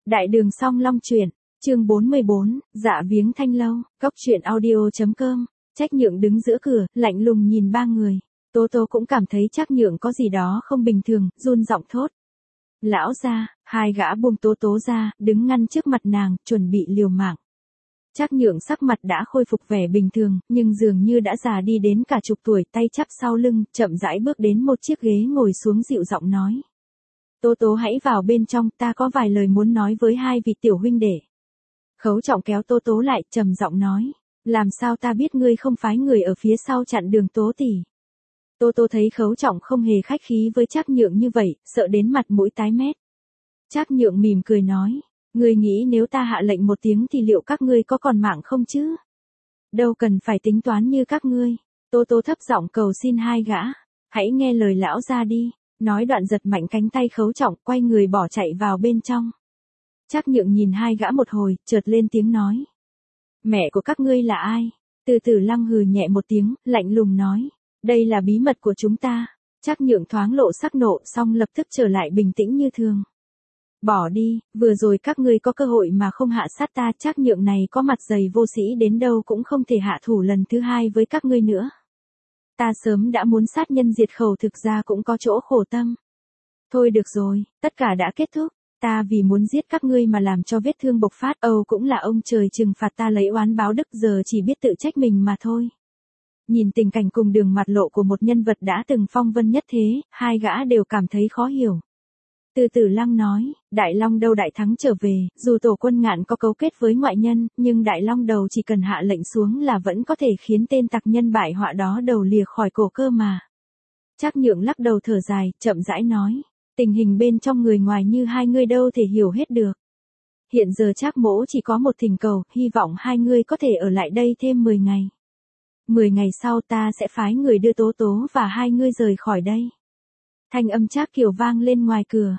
Đại đường Song Long truyện, chương 44, dạ viếng Thanh Lâu, cốc truyện audio.com, Trách Nhượng đứng giữa cửa, lạnh lùng nhìn ba người. Tố Tố cũng cảm thấy Trác Nhượng có gì đó không bình thường, run giọng thốt. Lão gia, hai gã buông Tố Tố ra, đứng ngăn trước mặt nàng, chuẩn bị liều mạng. Trác Nhượng sắc mặt đã khôi phục vẻ bình thường, nhưng dường như đã già đi đến cả chục tuổi, tay chắp sau lưng, chậm rãi bước đến một chiếc ghế ngồi xuống dịu giọng nói. Tố Tố hãy vào bên trong, ta có vài lời muốn nói với hai vị tiểu huynh đệ. Khấu Trọng kéo Tố Tố lại, trầm giọng nói. Làm sao ta biết ngươi không phái người ở phía sau chặn đường Tố tỷ? Tố Tố thấy Khấu Trọng không hề khách khí với Trác Nhượng như vậy, sợ đến mặt mũi tái mét. Trác Nhượng mỉm cười nói. Ngươi nghĩ nếu ta hạ lệnh một tiếng thì liệu các ngươi có còn mạng không chứ? Đâu cần phải tính toán như các ngươi. Tố Tố thấp giọng cầu xin hai gã. Hãy nghe lời lão gia đi. Nói đoạn giật mạnh cánh tay Khấu Trọng, quay người bỏ chạy vào bên trong. Trác Nhượng nhìn hai gã một hồi, chợt lên tiếng nói. Mẹ của các ngươi là ai? Từ Tử Lăng hừ nhẹ một tiếng, lạnh lùng nói. Đây là bí mật của chúng ta. Trác Nhượng thoáng lộ sắc nộ, xong lập tức trở lại bình tĩnh như thường. Bỏ đi, vừa rồi các ngươi có cơ hội mà không hạ sát ta. Trác Nhượng này có mặt dày vô sĩ đến đâu cũng không thể hạ thủ lần thứ hai với các ngươi nữa. Ta sớm đã muốn sát nhân diệt khẩu, thực ra cũng có chỗ khổ tâm. Thôi được rồi, tất cả đã kết thúc. Ta vì muốn giết các ngươi mà làm cho vết thương bộc phát, cũng là ông trời trừng phạt ta lấy oán báo đức, giờ chỉ biết tự trách mình mà thôi. Nhìn tình cảnh cùng đường mặt lộ của một nhân vật đã từng phong vân nhất thế, hai gã đều cảm thấy khó hiểu. Từ Tử Lăng nói, Đại Long Đầu đại thắng trở về, dù tổ quân Ngạn có cấu kết với ngoại nhân, nhưng Đại Long Đầu chỉ cần hạ lệnh xuống là vẫn có thể khiến tên tặc nhân bại họa đó đầu lìa khỏi cổ cơ mà. Trác Nhượng lắc đầu thở dài, chậm rãi nói, tình hình bên trong người ngoài như hai ngươi đâu thể hiểu hết được. Hiện giờ Trác mỗ chỉ có một thỉnh cầu, hy vọng hai ngươi có thể ở lại đây thêm 10 ngày. 10 ngày sau ta sẽ phái người đưa Tố Tố và hai ngươi rời khỏi đây. Thanh âm Trác Kiều vang lên ngoài cửa.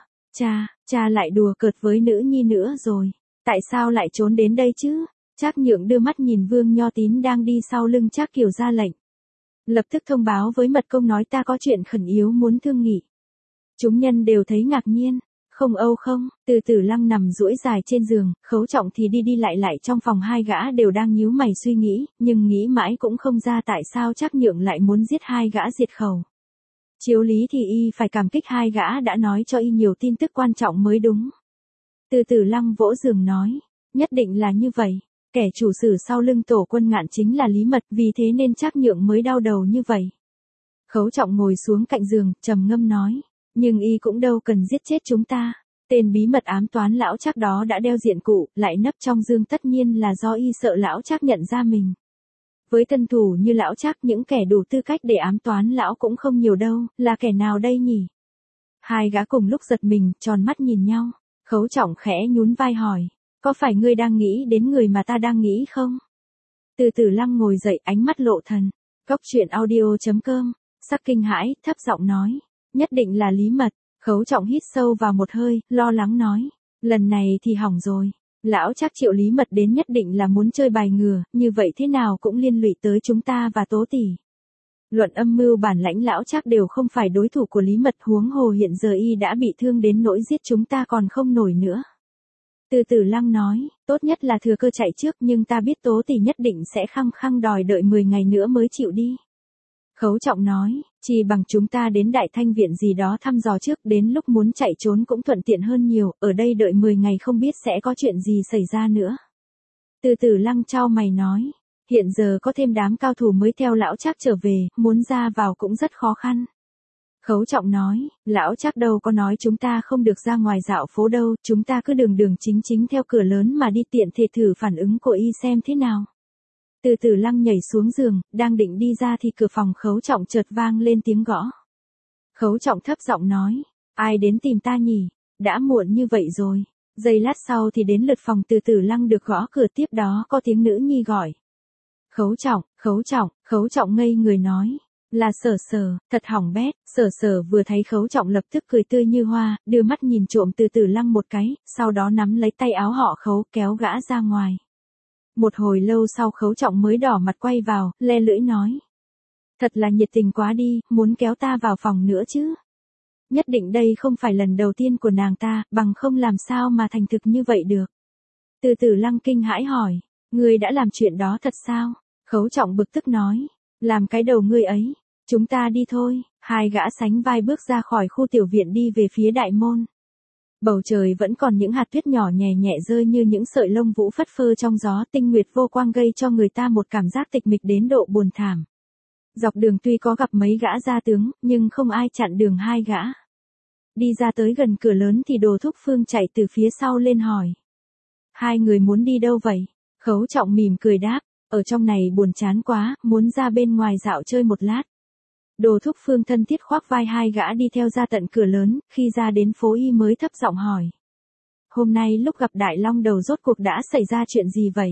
Cha lại đùa cợt với nữ nhi nữa rồi. Tại sao lại trốn đến đây chứ? Trác Nhượng đưa mắt nhìn Vương Nho Tín đang đi sau lưng Trác Kiều ra lệnh. Lập tức thông báo với mật công nói ta có chuyện khẩn yếu muốn thương nghị. Chúng nhân đều thấy ngạc nhiên. Không, Từ Tử Lăng nằm duỗi dài trên giường, Khấu Trọng thì đi đi lại trong phòng, hai gã đều đang nhíu mày suy nghĩ, nhưng nghĩ mãi cũng không ra tại sao Trác Nhượng lại muốn giết hai gã diệt khẩu. Chiếu lý thì y phải cảm kích hai gã đã nói cho y nhiều tin tức quan trọng mới đúng. Từ Tử Lăng vỗ giường nói, nhất định là như vậy. Kẻ chủ sử sau lưng tổ quân Ngạn chính là Lý Mật, vì thế nên Trác Nhượng mới đau đầu như vậy. Khấu Trọng ngồi xuống cạnh giường, trầm ngâm nói, nhưng y cũng đâu cần giết chết chúng ta. Tên bí mật ám toán lão Trác đó đã đeo diện cụ, lại nấp trong giường, tất nhiên là do y sợ lão Trác nhận ra mình. Với tân thủ như lão Trác, những kẻ đủ tư cách để ám toán lão cũng không nhiều đâu, là kẻ nào đây nhỉ? Hai gã cùng lúc giật mình, tròn mắt nhìn nhau. Khấu Trọng khẽ nhún vai hỏi, có phải ngươi đang nghĩ đến người mà ta đang nghĩ không? Từ Tử Lăng ngồi dậy, ánh mắt lộ thần. Cốc truyện audio.com, sắc kinh hãi, thấp giọng nói, nhất định là Lý Mật. Khấu Trọng hít sâu vào một hơi, lo lắng nói, lần này thì hỏng rồi. Lão Trác triệu Lý Mật đến nhất định là muốn chơi bài ngừa, như vậy thế nào cũng liên lụy tới chúng ta và Tố tỷ. Luận âm mưu bản lãnh lão Trác đều không phải đối thủ của Lý Mật, huống hồ hiện giờ y đã bị thương đến nỗi giết chúng ta còn không nổi nữa. Từ Tử Lăng nói, tốt nhất là thừa cơ chạy trước, nhưng ta biết Tố tỷ nhất định sẽ khăng khăng đòi đợi 10 ngày nữa mới chịu đi. Khấu Trọng nói, chỉ bằng chúng ta đến Đại Thanh Viện gì đó thăm dò trước, đến lúc muốn chạy trốn cũng thuận tiện hơn nhiều, ở đây đợi 10 ngày không biết sẽ có chuyện gì xảy ra nữa. Từ Tử Lăng chau mày nói, hiện giờ có thêm đám cao thủ mới theo lão Trác trở về, muốn ra vào cũng rất khó khăn. Khấu Trọng nói, lão Trác đâu có nói chúng ta không được ra ngoài dạo phố đâu, chúng ta cứ đường chính theo cửa lớn mà đi, tiện thể thử phản ứng của y xem thế nào. Từ Tử Lăng nhảy xuống giường, đang định đi ra thì cửa phòng Khấu Trọng chợt vang lên tiếng gõ. Khấu Trọng thấp giọng nói, ai đến tìm ta nhỉ? Đã muộn như vậy rồi. Giây lát sau thì đến lượt phòng Từ Tử Lăng được gõ cửa, tiếp đó có tiếng nữ nhi gọi. Khấu Trọng ngây người nói, là Sở Sở, thật hỏng bét. Sở Sở vừa thấy Khấu Trọng lập tức cười tươi như hoa, đưa mắt nhìn trộm Từ Tử Lăng một cái, sau đó nắm lấy tay áo họ Khấu kéo gã ra ngoài. Một hồi lâu sau Khấu Trọng mới đỏ mặt quay vào, le lưỡi nói. Thật là nhiệt tình quá đi, muốn kéo ta vào phòng nữa chứ. Nhất định đây không phải lần đầu tiên của nàng ta, bằng không làm sao mà thành thực như vậy được. Từ Tử Lăng kinh hãi hỏi, ngươi đã làm chuyện đó thật sao? Khấu Trọng bực tức nói, làm cái đầu ngươi ấy, chúng ta đi thôi. Hai gã sánh vai bước ra khỏi khu tiểu viện đi về phía đại môn. Bầu trời vẫn còn những hạt tuyết nhỏ nhẹ nhẹ rơi như những sợi lông vũ phất phơ trong gió, tinh nguyệt vô quang gây cho người ta một cảm giác tịch mịch đến độ buồn thảm. Dọc đường tuy có gặp mấy gã gia tướng, nhưng không ai chặn đường hai gã. Đi ra tới gần cửa lớn thì Đồ Thúc Phương chạy từ phía sau lên hỏi. Hai người muốn đi đâu vậy? Khấu Trọng mỉm cười đáp, ở trong này buồn chán quá, muốn ra bên ngoài dạo chơi một lát. Đồ Thúc Phương thân thiết khoác vai hai gã đi theo ra tận cửa lớn, khi ra đến phố Y mới thấp giọng hỏi. Hôm nay lúc gặp Đại Long Đầu rốt cuộc đã xảy ra chuyện gì vậy?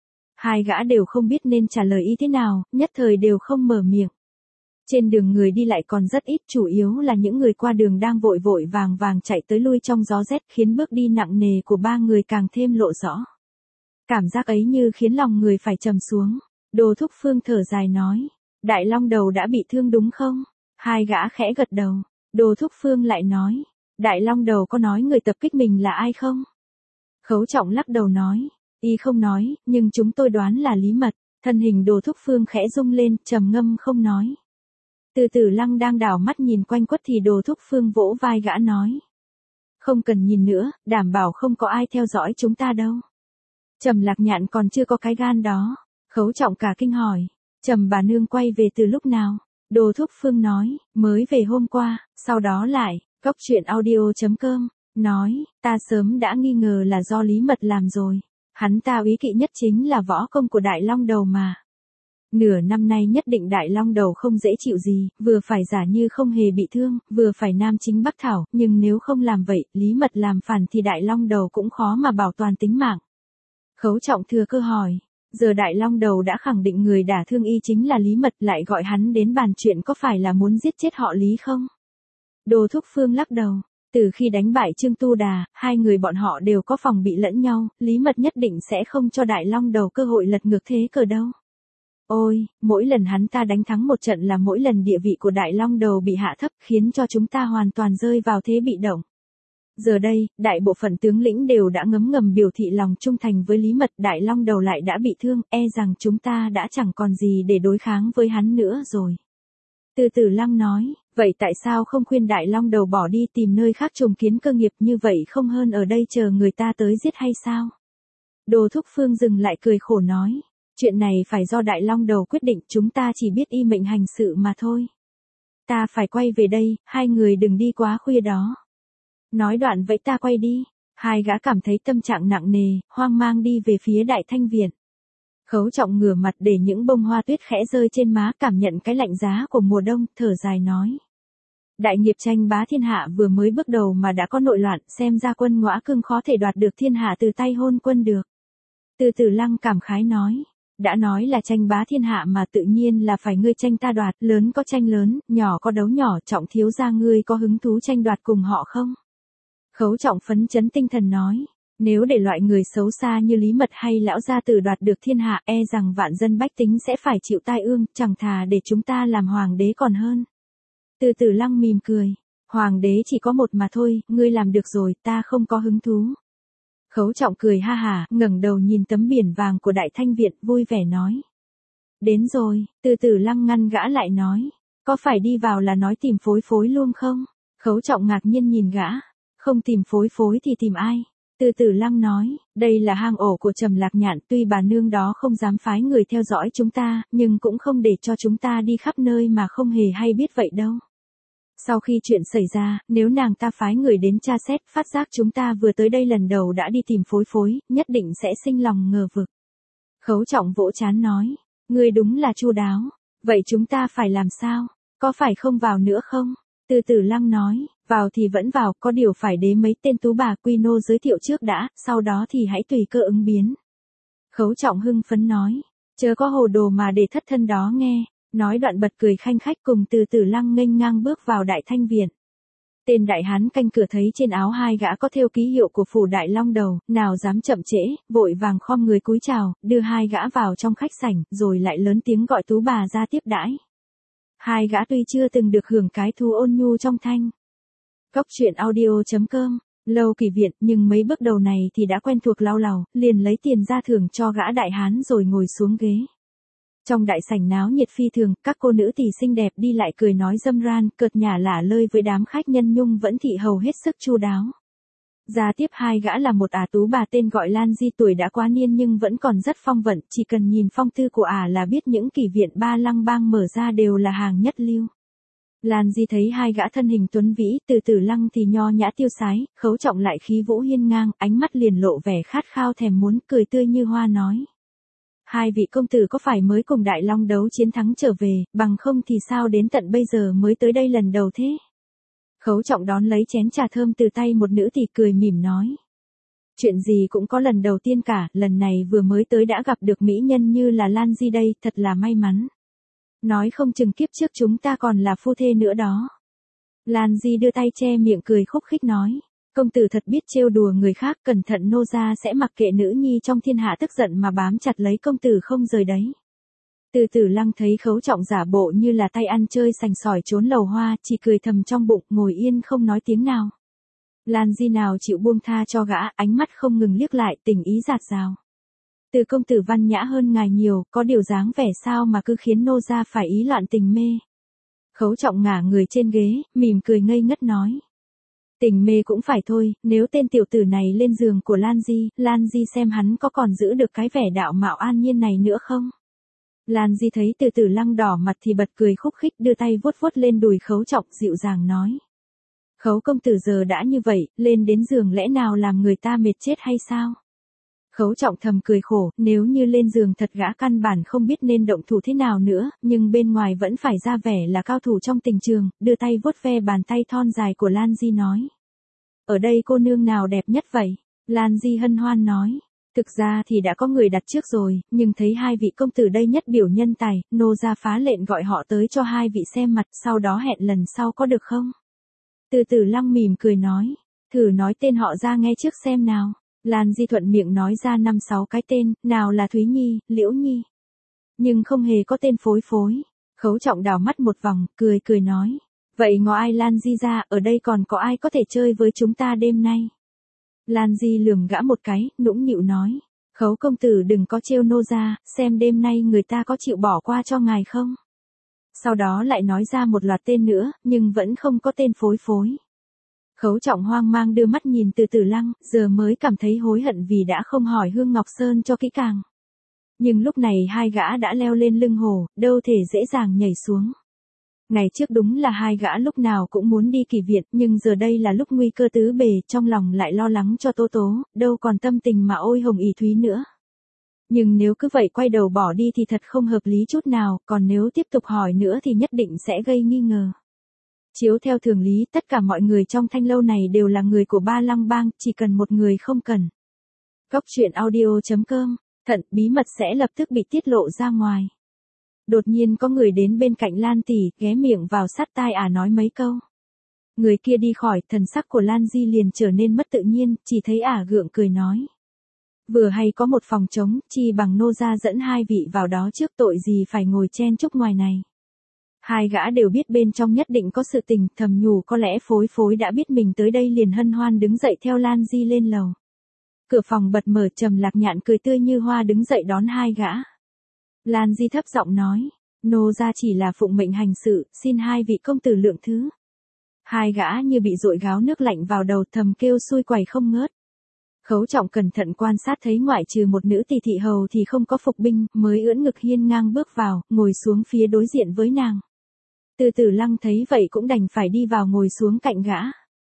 Hai gã đều không biết nên trả lời y thế nào, nhất thời đều không mở miệng. Trên đường người đi lại còn rất ít, chủ yếu là những người qua đường đang vội vội vàng vàng chạy tới lui trong gió rét, khiến bước đi nặng nề của ba người càng thêm lộ rõ. Cảm giác ấy như khiến lòng người phải trầm xuống. Đồ Thúc Phương thở dài nói. Đại Long Đầu đã bị thương đúng không? Hai gã khẽ gật đầu. Đồ Thúc Phương lại nói. Đại Long Đầu có nói người tập kích mình là ai không? Khấu Trọng lắc đầu nói. Y không nói, nhưng chúng tôi đoán là Lý Mật. Thân hình Đồ Thúc Phương khẽ rung lên, trầm ngâm không nói. Từ Tử Lăng đang đảo mắt nhìn quanh quất thì Đồ Thúc Phương vỗ vai gã nói. Không cần nhìn nữa, đảm bảo không có ai theo dõi chúng ta đâu. Trầm Lạc Nhạn còn chưa có cái gan đó. Khấu Trọng cả kinh hỏi. Trầm bà nương quay về từ lúc nào? Đồ Thúc Phương nói, mới về hôm qua, sau đó lại, Cóc Truyện Audio.com, nói, ta sớm đã nghi ngờ là do Lý Mật làm rồi. Hắn ta úy kỵ nhất chính là võ công của Đại Long Đầu mà. Nửa năm nay nhất định Đại Long Đầu không dễ chịu gì, vừa phải giả như không hề bị thương, vừa phải nam chính bắc thảo, nhưng nếu không làm vậy, Lý Mật làm phản thì Đại Long Đầu cũng khó mà bảo toàn tính mạng. Khấu Trọng thừa cơ hỏi. Giờ Đại Long Đầu đã khẳng định người đả thương y chính là Lý Mật, lại gọi hắn đến bàn chuyện, có phải là muốn giết chết họ Lý không? Đồ Thúc Phương lắc đầu. Từ khi đánh bại Trương Tu Đà, hai người bọn họ đều có phòng bị lẫn nhau, Lý Mật nhất định sẽ không cho Đại Long Đầu cơ hội lật ngược thế cờ đâu. Ôi, mỗi lần hắn ta đánh thắng một trận là mỗi lần địa vị của Đại Long Đầu bị hạ thấp, khiến cho chúng ta hoàn toàn rơi vào thế bị động. Giờ đây, đại bộ phận tướng lĩnh đều đã ngấm ngầm biểu thị lòng trung thành với Lý Mật, Đại Long Đầu lại đã bị thương, e rằng chúng ta đã chẳng còn gì để đối kháng với hắn nữa rồi. Từ Tử Lăng nói, vậy tại sao không khuyên Đại Long Đầu bỏ đi tìm nơi khác trùng kiến cơ nghiệp, như vậy không hơn ở đây chờ người ta tới giết hay sao? Đồ Thúc Phương dừng lại cười khổ nói, chuyện này phải do Đại Long Đầu quyết định, chúng ta chỉ biết y mệnh hành sự mà thôi. Ta phải quay về đây, hai người đừng đi quá khuya đó. Nói đoạn vậy ta quay đi. Hai gã cảm thấy tâm trạng nặng nề, hoang mang đi về phía Đại Thanh Viện. Khấu Trọng ngửa mặt để những bông hoa tuyết khẽ rơi trên má, cảm nhận cái lạnh giá của mùa đông, thở dài nói. Đại nghiệp tranh bá thiên hạ vừa mới bước đầu mà đã có nội loạn, xem ra Quân Ngõa Cương khó thể đoạt được thiên hạ từ tay Hôn Quân được. Từ Tử Lăng cảm khái nói. Đã nói là tranh bá thiên hạ mà tự nhiên là phải ngươi tranh ta đoạt, lớn có tranh lớn, nhỏ có đấu nhỏ, Trọng thiếu gia ngươi có hứng thú tranh đoạt cùng họ không? Khấu Trọng phấn chấn tinh thần nói, nếu để loại người xấu xa như Lý Mật hay lão gia tử đoạt được thiên hạ, e rằng vạn dân bách tính sẽ phải chịu tai ương, chẳng thà để chúng ta làm hoàng đế còn hơn. Từ Tử Lăng mỉm cười, hoàng đế chỉ có một mà thôi, ngươi làm được rồi, ta không có hứng thú. Khấu Trọng cười ha hả, ngẩng đầu nhìn tấm biển vàng của Đại Thanh Viện, vui vẻ nói. Đến rồi. Từ Tử Lăng ngăn gã lại nói, có phải đi vào là nói tìm phối phối luôn không? Khấu Trọng ngạc nhiên nhìn gã. Không tìm phối phối thì tìm ai? Từ Tử Lăng nói, đây là hang ổ của Trầm Lạc Nhạn, tuy bà nương đó không dám phái người theo dõi chúng ta, nhưng cũng không để cho chúng ta đi khắp nơi mà không hề hay biết vậy đâu. Sau khi chuyện xảy ra, nếu nàng ta phái người đến tra xét, phát giác chúng ta vừa tới đây lần đầu đã đi tìm phối phối, nhất định sẽ sinh lòng ngờ vực. Khấu Trọng vỗ trán nói, ngươi đúng là chu đáo. Vậy chúng ta phải làm sao? Có phải không vào nữa không? Từ Tử Lăng nói, vào thì vẫn vào, có điều phải đế mấy tên tú bà quy nô giới thiệu trước đã, sau đó thì hãy tùy cơ ứng biến. Khấu Trọng hưng phấn nói, chớ có hồ đồ mà để thất thân đó nghe. Nói đoạn bật cười khanh khách cùng Từ Tử Lăng nghênh ngang bước vào Đại Thanh Viện. Tên đại hán canh cửa thấy trên áo hai gã có thêu ký hiệu của phủ Đại Long Đầu, nào dám chậm trễ, vội vàng khom người cúi chào, đưa hai gã vào trong khách sảnh, rồi lại lớn tiếng gọi tú bà ra tiếp đãi. Hai gã tuy chưa từng được hưởng cái thú ôn nhu trong thanh Cóc truyện audio.com, Lâu Kỳ Viện, nhưng mấy bước đầu này thì đã quen thuộc lao lầu, liền lấy tiền ra thưởng cho gã đại hán rồi ngồi xuống ghế. Trong đại sảnh náo nhiệt phi thường, các cô nữ tỷ xinh đẹp đi lại cười nói râm ran, cợt nhả lả lơi với đám khách nhân Nhung vẫn thị hầu hết sức chu đáo. Ra tiếp hai gã là một tú bà tên gọi Lan Di, tuổi đã quá niên nhưng vẫn còn rất phong vận, chỉ cần nhìn phong thư của là biết những Kỳ Viện Ba Lăng Bang mở ra đều là hàng nhất lưu. Lan Di thấy hai gã thân hình tuấn vĩ, Từ Tử Lăng thì nho nhã tiêu sái, Khấu Trọng lại khí vũ hiên ngang, ánh mắt liền lộ vẻ khát khao thèm muốn, cười tươi như hoa nói: hai vị công tử có phải mới cùng Đại Long đấu chiến thắng trở về, bằng không thì sao đến tận bây giờ mới tới đây lần đầu thế? Khấu Trọng đón lấy chén trà thơm từ tay một nữ tỷ cười mỉm nói: chuyện gì cũng có lần đầu tiên cả, lần này vừa mới tới đã gặp được mỹ nhân như là Lan Di đây, thật là may mắn. Nói không chừng kiếp trước chúng ta còn là phu thê nữa đó. Lan Di đưa tay che miệng cười khúc khích nói: công tử thật biết trêu đùa người khác, cẩn thận nô gia sẽ mặc kệ nữ nhi trong thiên hạ tức giận mà bám chặt lấy công tử không rời đấy. Từ Tử Lăng thấy Khấu Trọng giả bộ như là tay ăn chơi sành sỏi trốn lầu hoa, chỉ cười thầm trong bụng, ngồi yên không nói tiếng nào. Lan Di nào chịu buông tha cho gã, ánh mắt không ngừng liếc lại, tình ý dạt dào. Từ công tử văn nhã hơn ngài nhiều, có điều dáng vẻ sao mà cứ khiến nô gia phải ý loạn tình mê. Khấu Trọng ngả người trên ghế, mỉm cười ngây ngất nói: tình mê cũng phải thôi, nếu tên tiểu tử này lên giường của Lan Di xem hắn có còn giữ được cái vẻ đạo mạo an nhiên này nữa không? Lan Di thấy Từ Tử Lăng đỏ mặt thì bật cười khúc khích, đưa tay vuốt vuốt lên đùi Khấu Trọng dịu dàng nói: Khấu công tử giờ đã như vậy, lên đến giường lẽ nào làm người ta mệt chết hay sao? Khấu Trọng thầm cười khổ, nếu như lên giường thật gã căn bản không biết nên động thủ thế nào nữa, nhưng bên ngoài vẫn phải ra vẻ là cao thủ trong tình trường, đưa tay vuốt ve bàn tay thon dài của Lan Di nói: ở đây cô nương nào đẹp nhất vậy? Lan Di hân hoan nói: thực ra thì đã có người đặt trước rồi, nhưng thấy hai vị công tử đây nhất biểu nhân tài, nô gia phá lệnh gọi họ tới cho hai vị xem mặt, sau đó hẹn lần sau có được không? Từ Tử Lăng mỉm cười nói: thử nói tên họ ra nghe trước xem nào. Lan Di thuận miệng nói ra 5-6 cái tên, nào là Thúy Nhi, Liễu Nhi. Nhưng không hề có tên phối phối. Khấu Trọng đảo mắt một vòng, cười nói: vậy ngó ai Lan Di ra, ở đây còn có ai có thể chơi với chúng ta đêm nay? Lan Di lườm gã một cái, nũng nịu nói: Khấu công tử đừng có trêu nô gia, xem đêm nay người ta có chịu bỏ qua cho ngài không? Sau đó lại nói ra một loạt tên nữa, nhưng vẫn không có tên phối phối. Khấu Trọng hoang mang đưa mắt nhìn Từ Tử Lăng, giờ mới cảm thấy hối hận vì đã không hỏi Hương Ngọc Sơn cho kỹ càng. Nhưng lúc này hai gã đã leo lên lưng hổ, đâu thể dễ dàng nhảy xuống. Ngày trước đúng là hai gã lúc nào cũng muốn đi Kỳ Viện, nhưng giờ đây là lúc nguy cơ tứ bề, trong lòng lại lo lắng cho Tố Tố, đâu còn tâm tình mà ôi hồng ỷ thúy nữa. Nhưng nếu cứ vậy quay đầu bỏ đi thì thật không hợp lý chút nào, còn nếu tiếp tục hỏi nữa thì nhất định sẽ gây nghi ngờ. Chiếu theo thường lý, tất cả mọi người trong thanh lâu này đều là người của Ba Lăng Bang, chỉ cần một người không cần. Cóc truyện audio.com, thận bí mật sẽ lập tức bị tiết lộ ra ngoài. Đột nhiên có người đến bên cạnh Lan tỷ, ghé miệng vào sát tai nói mấy câu. Người kia đi khỏi, thần sắc của Lan Di liền trở nên mất tự nhiên, chỉ thấy gượng cười nói: vừa hay có một phòng trống, chi bằng nô gia dẫn hai vị vào đó trước, tội gì phải ngồi chen chúc ngoài này. Hai gã đều biết bên trong nhất định có sự tình, thầm nhủ có lẽ phối phối đã biết mình tới đây liền hân hoan đứng dậy theo Lan Di lên lầu. Cửa phòng bật mở, Trầm Lạc Nhạn cười tươi như hoa đứng dậy đón hai gã. Lan Di thấp giọng nói: nô gia chỉ là phụng mệnh hành sự, xin hai vị công tử lượng thứ. Hai gã như bị dội gáo nước lạnh vào đầu, thầm kêu xui quẩy không ngớt. Khấu Trọng cẩn thận quan sát thấy ngoại trừ một nữ tỷ thị hầu thì không có phục binh, mới ưỡn ngực hiên ngang bước vào, ngồi xuống phía đối diện với nàng. Từ Tử Lăng thấy vậy cũng đành phải đi vào ngồi xuống cạnh gã.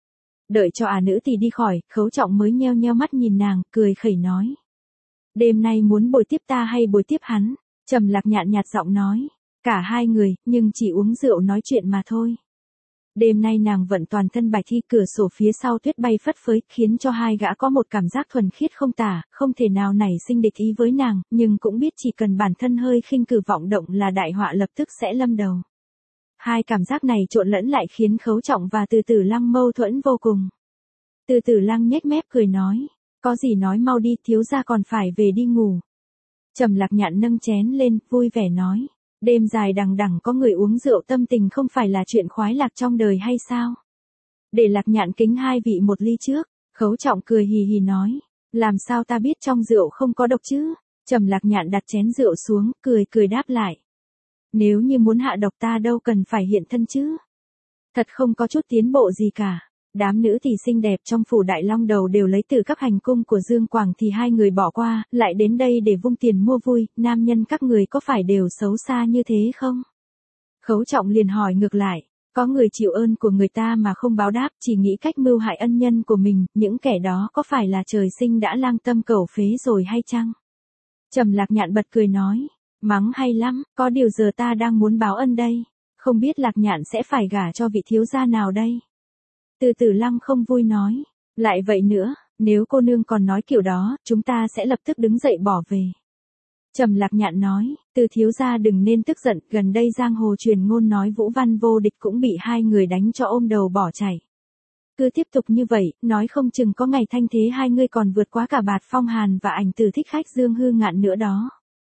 Đợi cho nữ tỷ đi khỏi, Khấu Trọng mới nheo nheo mắt nhìn nàng, cười khẩy nói: đêm nay muốn bồi tiếp ta hay bồi tiếp hắn? Trầm Lạc Nhạn nhạt giọng nói: cả hai người, nhưng chỉ uống rượu nói chuyện mà thôi. Đêm nay nàng vận toàn thân bạch thi, cửa sổ phía sau tuyết bay phất phới, khiến cho hai gã có một cảm giác thuần khiết không tả, không thể nào nảy sinh địch ý với nàng, nhưng cũng biết chỉ cần bản thân hơi khinh cử vọng động là đại họa lập tức sẽ lâm đầu. Hai cảm giác này trộn lẫn lại khiến Khấu Trọng và Từ Tử Lăng mâu thuẫn vô cùng. Từ Tử Lăng nhếch mép cười nói: có gì nói mau đi, thiếu gia còn phải về đi ngủ. Trầm Lạc Nhạn nâng chén lên, vui vẻ nói: đêm dài đằng đẵng có người uống rượu tâm tình không phải là chuyện khoái lạc trong đời hay sao? để Lạc Nhạn kính hai vị một ly trước. Khấu Trọng cười hì hì nói, làm sao ta biết trong rượu không có độc chứ? Trầm Lạc Nhạn đặt chén rượu xuống, cười cười đáp lại. Nếu như muốn hạ độc ta đâu cần phải hiện thân chứ. Thật không có chút tiến bộ gì cả. Đám nữ thì xinh đẹp trong phủ Đại Long Đầu đều lấy từ các hành cung của Dương Quảng thì hai người bỏ qua, lại đến đây để vung tiền mua vui, nam nhân các người có phải đều xấu xa như thế không? Khấu Trọng liền hỏi ngược lại, có người chịu ơn của người ta mà không báo đáp, chỉ nghĩ cách mưu hại ân nhân của mình, những kẻ đó có phải là trời sinh đã lang tâm cầu phế rồi hay chăng? Trầm Lạc Nhạn bật cười nói, mắng hay lắm, có điều giờ ta đang muốn báo ân đây, không biết Lạc Nhạn sẽ phải gả cho vị thiếu gia nào đây? Từ Tử Lăng không vui nói, lại vậy nữa, nếu cô nương còn nói kiểu đó, chúng ta sẽ lập tức đứng dậy bỏ về. Trầm Lạc Nhạn nói, Từ thiếu gia đừng nên tức giận, gần đây giang hồ truyền ngôn nói Vũ Văn vô địch cũng bị hai người đánh cho ôm đầu bỏ chạy. Cứ tiếp tục như vậy, nói không chừng có ngày thanh thế hai người còn vượt quá cả Bạt Phong Hàn và Ảnh Tử Thích Khách Dương Hư Ngạn nữa đó.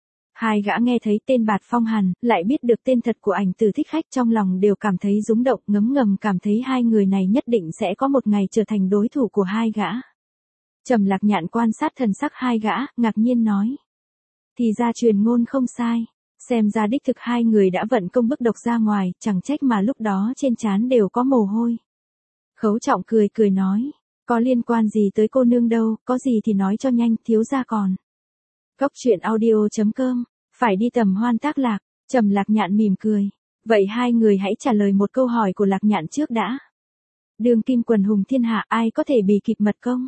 Hai gã nghe thấy tên Bạt Phong Hàn, lại biết được tên thật của Ảnh Tử Thích Khách, trong lòng đều cảm thấy rúng động, ngấm ngầm cảm thấy hai người này nhất định sẽ có một ngày trở thành đối thủ của hai gã. Trầm Lạc Nhạn quan sát thần sắc hai gã, ngạc nhiên nói. Thì ra truyền ngôn không sai, xem ra đích thực hai người đã vận công bức độc ra ngoài, chẳng trách mà lúc đó trên trán đều có mồ hôi. Khấu Trọng cười cười nói, có liên quan gì tới cô nương đâu, có gì thì nói cho nhanh, thiếu gia còn. Góc truyện audio.com, phải đi tầm hoan tác lạc. Trầm Lạc Nhạn mỉm cười, vậy hai người hãy trả lời một câu hỏi của Lạc Nhạn trước đã. Đường kim quần hùng thiên hạ ai có thể bì kịp mật công?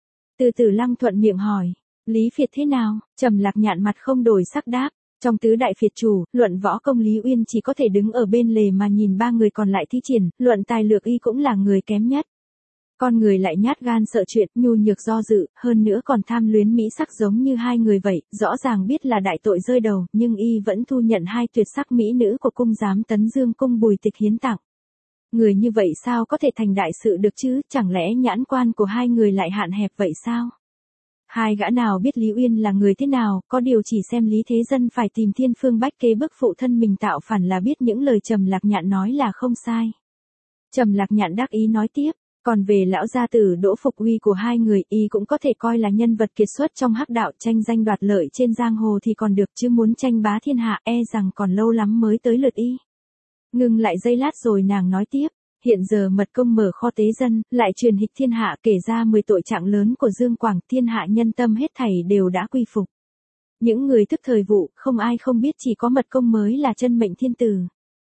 Từ Tử Lăng thuận miệng hỏi, Lý Phiệt thế nào? Trầm Lạc Nhạn mặt không đổi sắc đáp, trong tứ đại phiệt chủ, luận võ công Lý Uyên chỉ có thể đứng ở bên lề mà nhìn ba người còn lại thi triển, luận tài lược y cũng là người kém nhất. Con người lại nhát gan sợ chuyện, nhu nhược do dự, hơn nữa còn tham luyến mỹ sắc giống như hai người vậy, rõ ràng biết là đại tội rơi đầu, nhưng y vẫn thu nhận hai tuyệt sắc mỹ nữ của cung giám Tấn Dương cung Bùi Tịch hiến tặng. Người như vậy sao có thể thành đại sự được chứ, chẳng lẽ nhãn quan của hai người lại hạn hẹp vậy sao? Hai gã nào biết Lý Uyên là người thế nào, có điều chỉ xem Lý Thế Dân phải tìm thiên phương bách kế bức phụ thân mình tạo phản là biết những lời Trầm Lạc Nhạn nói là không sai. Trầm Lạc Nhạn đắc ý nói tiếp, còn về lão gia tử Đỗ Phục Uy của hai người, y cũng có thể coi là nhân vật kiệt xuất trong hắc đạo, tranh danh đoạt lợi trên giang hồ thì còn được, chứ muốn tranh bá thiên hạ e rằng còn lâu lắm mới tới lượt y. Ngừng lại giây lát rồi nàng nói tiếp, hiện giờ mật công mở kho tế dân, lại truyền hịch thiên hạ, kể ra 10 tội trạng lớn của Dương Quảng, thiên hạ nhân tâm hết thảy đều đã quy phục. Những người thức thời vụ, không ai không biết chỉ có mật công mới là chân mệnh thiên tử.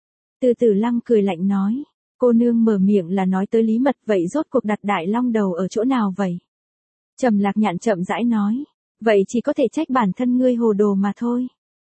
Từ Tử Lăng cười lạnh nói, cô nương mở miệng là nói tới Lý Mật, vậy rốt cuộc đặt Đại Long Đầu ở chỗ nào vậy? Trầm Lạc Nhạn chậm rãi nói, vậy chỉ có thể trách bản thân ngươi hồ đồ mà thôi.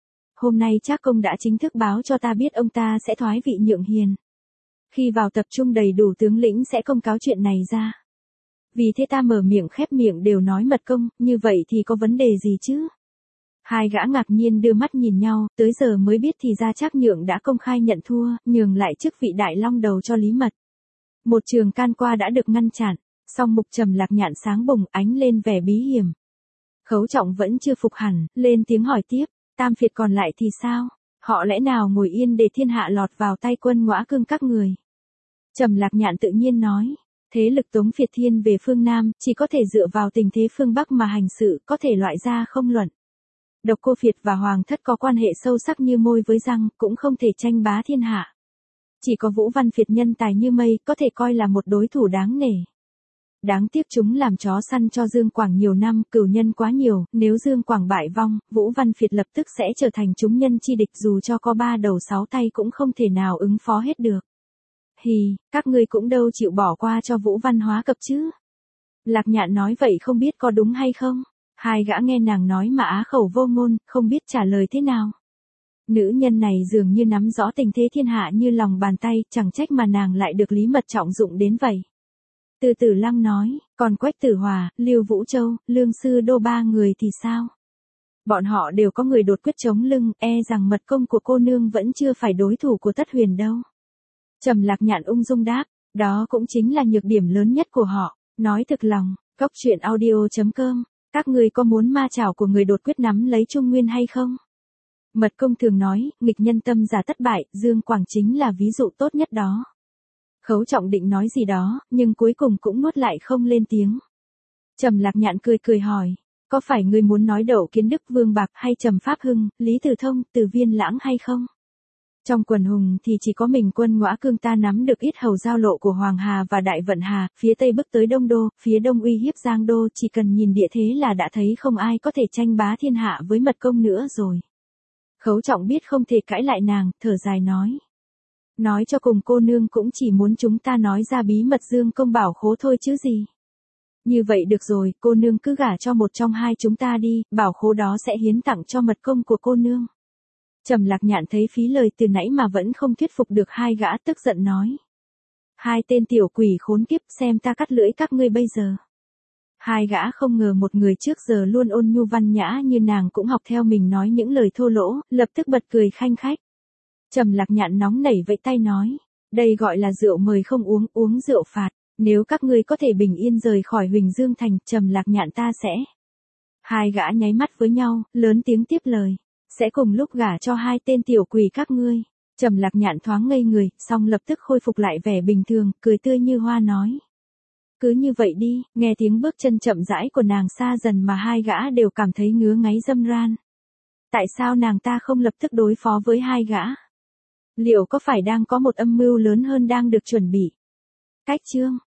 Hôm nay Trác Công đã chính thức báo cho ta biết ông ta sẽ thoái vị nhượng hiền. Khi vào tập trung đầy đủ tướng lĩnh sẽ công cáo chuyện này ra. Vì thế ta mở miệng khép miệng đều nói mật công, như vậy thì có vấn đề gì chứ? Hai gã ngạc nhiên đưa mắt nhìn nhau, tới giờ mới biết thì ra Trác Nhượng đã công khai nhận thua, nhường lại chức vị Đại Long Đầu cho Lý Mật. Một trường can qua đã được ngăn chặn, song mục Trầm Lạc Nhạn sáng bùng ánh lên vẻ bí hiểm. Khấu Trọng vẫn chưa phục hẳn, lên tiếng hỏi tiếp, tam phiệt còn lại thì sao? Họ lẽ nào ngồi yên để thiên hạ lọt vào tay quân Ngõa Cương các người? Trầm Lạc Nhạn tự nhiên nói, thế lực Tống phiệt thiên về phương Nam, chỉ có thể dựa vào tình thế phương Bắc mà hành sự, có thể loại ra không luận. Độc Cô phiệt và Hoàng thất có quan hệ sâu sắc như môi với răng, cũng không thể tranh bá thiên hạ. Chỉ có Vũ Văn phiệt nhân tài như mây, có thể coi là một đối thủ đáng nể. Đáng tiếc chúng làm chó săn cho Dương Quảng nhiều năm, cửu nhân quá nhiều, nếu Dương Quảng bại vong, Vũ Văn phiệt lập tức sẽ trở thành chúng nhân chi địch, dù cho có 3 đầu 6 tay cũng không thể nào ứng phó hết được. Hì, các ngươi cũng đâu chịu bỏ qua cho Vũ Văn hóa cập chứ? Lạc Nhạn nói vậy không biết có đúng hay không? Hai gã nghe nàng nói mà á khẩu vô ngôn, không biết trả lời thế nào. Nữ nhân này dường như nắm rõ tình thế thiên hạ như lòng bàn tay, chẳng trách mà nàng lại được Lý Mật trọng dụng đến vậy. Từ Tử Lăng nói, còn Quách Tử Hòa, Lưu Vũ Châu, Lương Sư Đô 3 người thì sao? Bọn họ đều có người đột quyết chống lưng, e rằng mật công của cô nương vẫn chưa phải đối thủ của Tất Huyền đâu. Trầm Lạc Nhạn ung dung đáp, đó cũng chính là nhược điểm lớn nhất của họ, nói thực lòng. Góc truyện audio.com, các người có muốn ma chảo của người đột quyết nắm lấy Trung Nguyên hay không? Mật công thường nói, nghịch nhân tâm giả tất bại, Dương Quảng chính là ví dụ tốt nhất đó. Khấu Trọng định nói gì đó, nhưng cuối cùng cũng nuốt lại không lên tiếng. Trầm Lạc Nhạn cười cười hỏi, có phải ngươi muốn nói Đậu Kiến Đức, Vương Bạc hay Trầm Pháp Hưng, Lý Từ Thông, Từ Viên Lãng hay không? Trong quần hùng thì chỉ có mình Quân Ngõa Cương ta nắm được ít hầu giao lộ của Hoàng Hà và Đại Vận Hà, phía tây bước tới Đông Đô, phía đông uy hiếp Giang Đô, chỉ cần nhìn địa thế là đã thấy không ai có thể tranh bá thiên hạ với Mật Công nữa rồi. Khấu Trọng biết không thể cãi lại nàng, thở dài nói. Nói cho cùng cô nương cũng chỉ muốn chúng ta nói ra bí mật Dương Công Bảo Khố thôi chứ gì. Như vậy được rồi, cô nương cứ gả cho một trong hai chúng ta đi, bảo khố đó sẽ hiến tặng cho mật công của cô nương. Trầm Lạc Nhạn thấy phí lời từ nãy mà vẫn không thuyết phục được hai gã, tức giận nói. Hai tên tiểu quỷ khốn kiếp, xem ta cắt lưỡi các ngươi bây giờ. Hai gã không ngờ một người trước giờ luôn ôn nhu văn nhã như nàng cũng học theo mình nói những lời thô lỗ, lập tức bật cười khanh khách. Trầm Lạc Nhạn nóng nảy vẫy tay nói, đây gọi là rượu mời không uống, uống rượu phạt. Nếu các ngươi có thể bình yên rời khỏi Huỳnh Dương Thành, Trầm Lạc Nhạn ta sẽ. Hai gã nháy mắt với nhau, lớn tiếng tiếp lời. Sẽ cùng lúc gả cho hai tên tiểu quỷ các ngươi. Trầm Lạc Nhạn thoáng ngây người, xong lập tức khôi phục lại vẻ bình thường, cười tươi như hoa nói. Cứ như vậy đi, nghe tiếng bước chân chậm rãi của nàng xa dần mà hai gã đều cảm thấy ngứa ngáy râm ran. Tại sao nàng ta không lập tức đối phó với hai gã? Liệu có phải đang có một âm mưu lớn hơn đang được chuẩn bị? Cách chương